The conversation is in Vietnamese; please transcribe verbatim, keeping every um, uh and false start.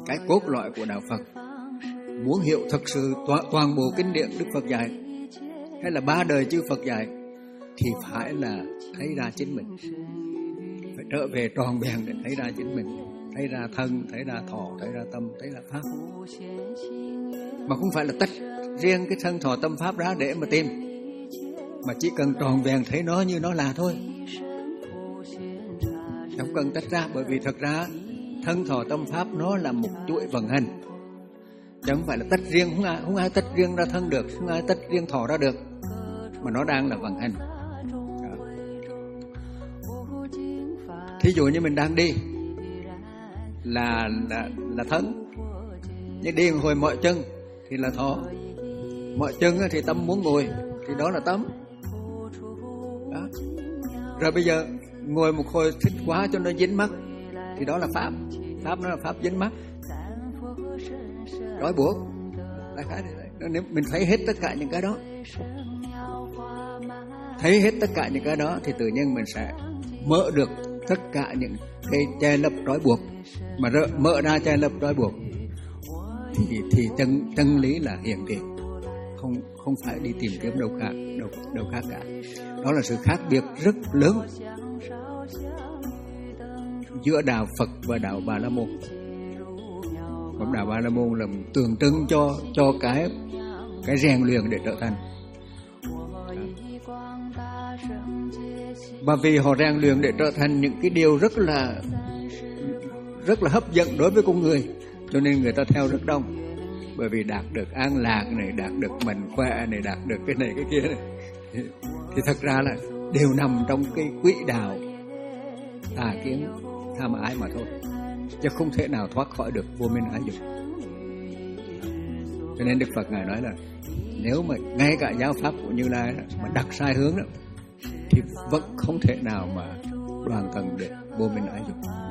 cái cốt lõi của đạo Phật. Muốn hiểu thật sự toàn, toàn bộ kinh điển Đức Phật dạy hay là ba đời chư Phật dạy thì phải là thấy ra chính mình, phải trở về tròn vẹn để thấy ra chính mình, thấy ra thân, thấy ra thọ, thấy ra tâm, thấy ra pháp, mà không phải là tách riêng cái thân thọ tâm pháp ra để mà tìm, mà chỉ cần tròn vẹn thấy nó như nó là thôi, không cần tách ra. Bởi vì thật ra thân thọ tâm pháp nó là một chuỗi vận hành, chứ không phải là tách riêng. Không ai, không ai tách riêng ra thân được, không ai tách riêng thọ ra được, mà nó đang là vận hành. Thí dụ như mình đang đi là là là thân, nhưng đi hồi mọi chân thì là thọ. Mọi chân thì tâm muốn ngồi thì đó là tâm. Đó. Rồi bây giờ ngồi một hồi thích quá cho nó dính mắt thì đó là pháp. Pháp nó là pháp dính mắt, trói buộc. Nếu mình thấy hết tất cả những cái đó, thấy hết tất cả những cái đó thì tự nhiên mình sẽ mở được tất cả những cái che lấp trói buộc, mà rỡ, mở ra che lấp trói buộc thì thì chân chân lý là hiện tiền, không không phải đi tìm kiếm đâu khác đâu đâu khác cả. Đó là sự khác biệt rất lớn giữa đạo Phật và đạo Bà La Môn. Còn đạo Bà La Môn là tượng trưng cho cho cái cái rèn luyện để trở thành. Và vì họ rèn luyện để trở thành những cái điều rất là rất là hấp dẫn đối với con người, cho nên người ta theo rất đông. Bởi vì đạt được an lạc này, đạt được mạnh khỏe này, đạt được cái này cái kia này, thì, thì thật ra là đều nằm trong cái quỹ đạo tà kiến tham ái mà thôi, chứ không thể nào thoát khỏi được vô minh ái dục. Cho nên Đức Phật Ngài nói là nếu mà ngay cả giáo pháp của Như Lai đó, mà đặt sai hướng đó, thì vẫn không thể nào mà đoàn tận được vô minh ái dục.